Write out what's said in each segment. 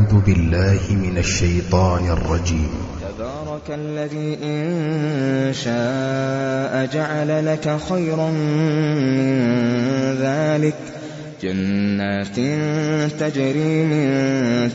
أعوذ بالله من الشيطان الرجيم. تبارك الذي إن شاء جعل لك خيرا من ذلك جنات تجري من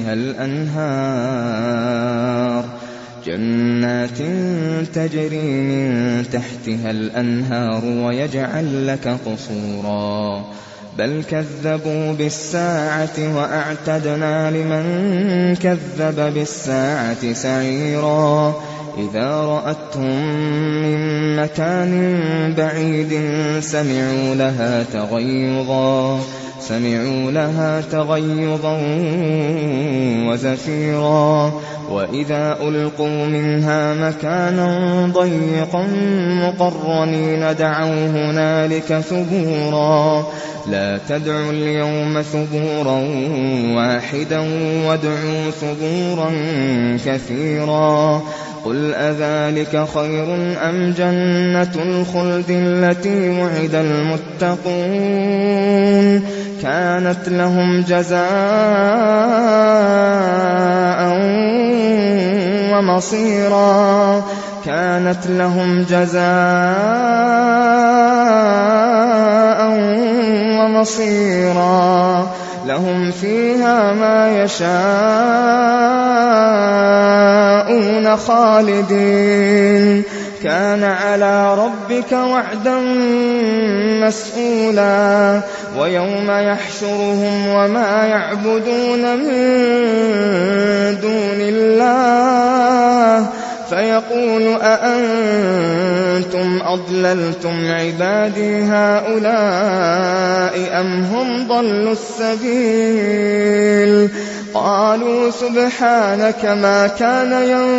تحتها الأنهار ويجعل لك قصورا بل كذبوا بالساعة وأعتدنا لمن كذب بالساعة سعيرا إذا رأتهم من مكان بعيد سمعوا لها تغيظا وزفيرا وإذا ألقوا منها مكانا ضيقا مقرنين دعوا هنالك ثبورا لا تدعوا اليوم ثبورا واحدا وادعوا ثبورا كثيرا قل أذلك خير أم جنة الخلد التي وعد المتقون كانت لهم جزاء ومصيرا لهم فيها ما يشاءون خالدين كان على ربك وعدا مسئولا ويوم يحشرهم وما يعبدون من دون الله فيقول أأنتم أضللتم عبادي هؤلاء أم هم ضلوا السبيل قالوا سبحانك ما كان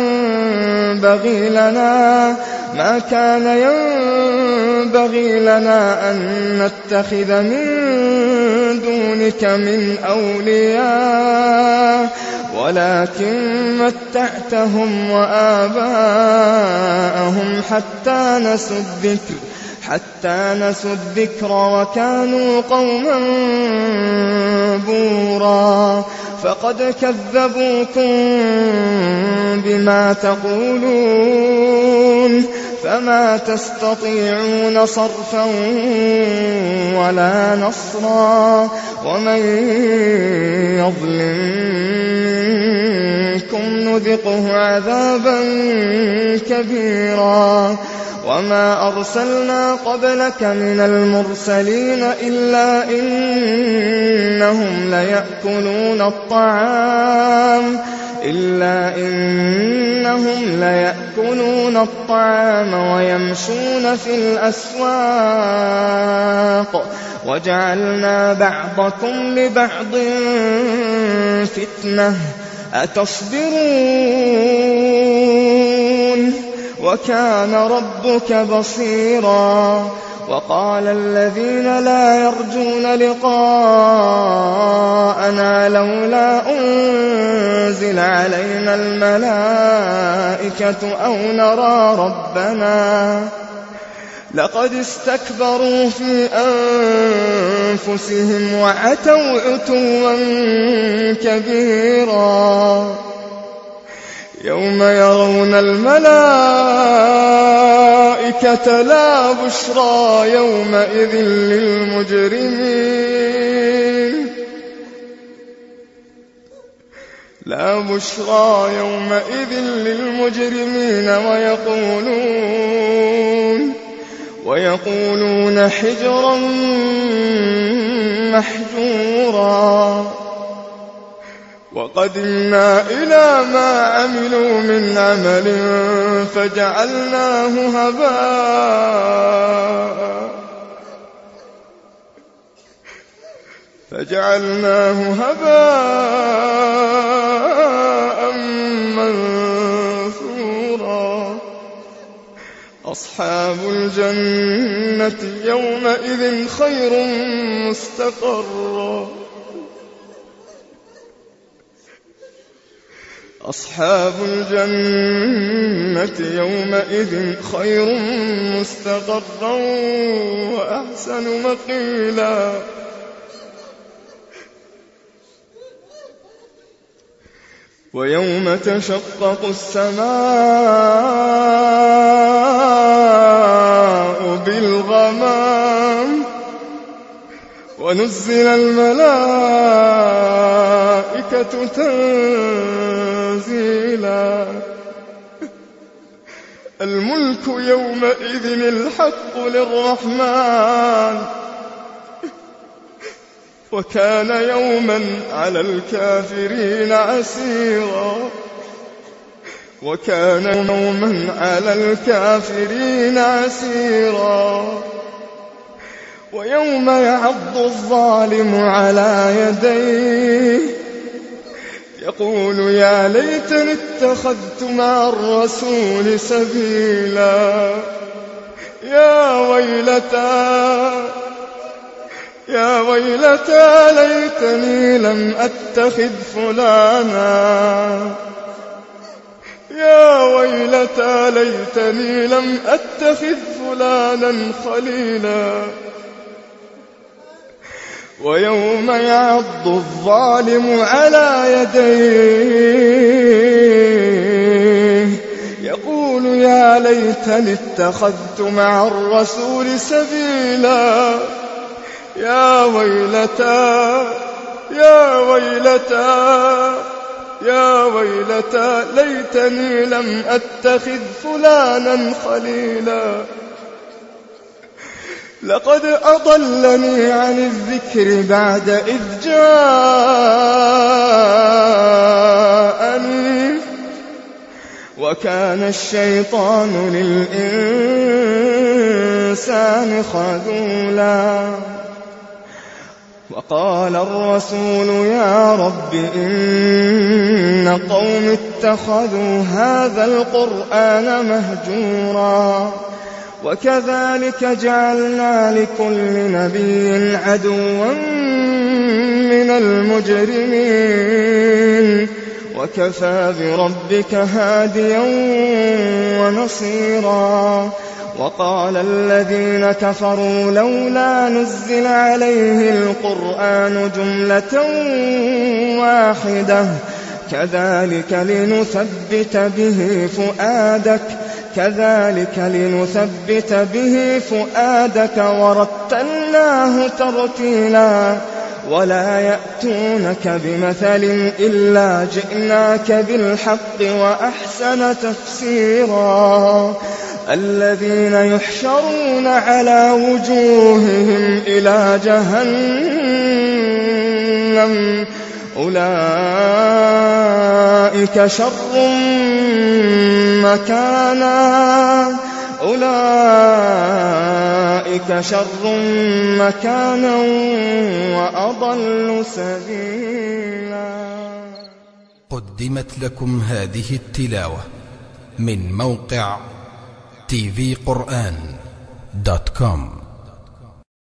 ينبغي لنا أن نتخذ من دونك من أولياء ولكن متعتهم وآباءهم حتى نسوا الذكر وكانوا قوما بورا فقد كذبوكم بما تقولون فما تستطيعون صرفا ولا نصرا ومن يظلم منكم نذقه عذابا كبيرا وما أرسلنا قبلك من المرسلين إلا إنهم ليأكلون الطعام ويمشون في الأسواق وجعلنا بعضكم لبعض فتنة أتصبرون وكان ربك بصيرا وقال الذين لا يرجون لقاءنا لولا أنزل علينا الملائكة أو نرى ربنا لقد استكبروا في أنفسهم وعتوا عتوا كبيرا يوم يرون الملائكة لا بشرى يومئذ للمجرمين ويقولون حجرا محجورا وقدمنا إلى ما عملوا من عمل فجعلناه هباء منثورا أصحاب الجنة يومئذ خير مستقرا أصحاب الجنة يومئذ خير مستقرا وأحسن مقيلا ويوم تشقق السماء بالغمام ونزل الملائكة تنزيلا الملك يومئذ الحق للرحمن وكان يوما على الكافرين عسيرا وكان يوما على الكافرين عسيرا ويوم يعض الظالم على يديه يقول يا ليتني اتخذت مع الرسول سبيلا يا ويلتى ليتني لم أتخذ فلانا يا ويلتى ليتني لم أتخذ فلانا خليلا ويوم يعض الظالم على يديه يقول يا ليتني اتخذت مع الرسول سبيلا يا ويلتى ليتني لم أتخذ فلانا خليلا لقد أضلني عن الذكر بعد إذ جاءني وكان الشيطان للإنسان خذولا وقال الرسول يا رب إن قوم اتخذوا هذا القرآن مهجورا وكذلك جعلنا لكل نبي عدوا من المجرمين وكفى بربك هاديا ونصيرا وقال الذين كفروا لولا نزل عليه القرآن جملة واحدة كذلك لنثبت به فؤادك ورتلناه ترتيلا ولا يأتونك بمثل إلا جئناك بالحق وأحسن تفسيرا الذين يحشرون على وجوههم إلى جهنم أولئك شر مكانا وأضل سبيلا. قدمت لكم هذه التلاوة من موقع tvquran.com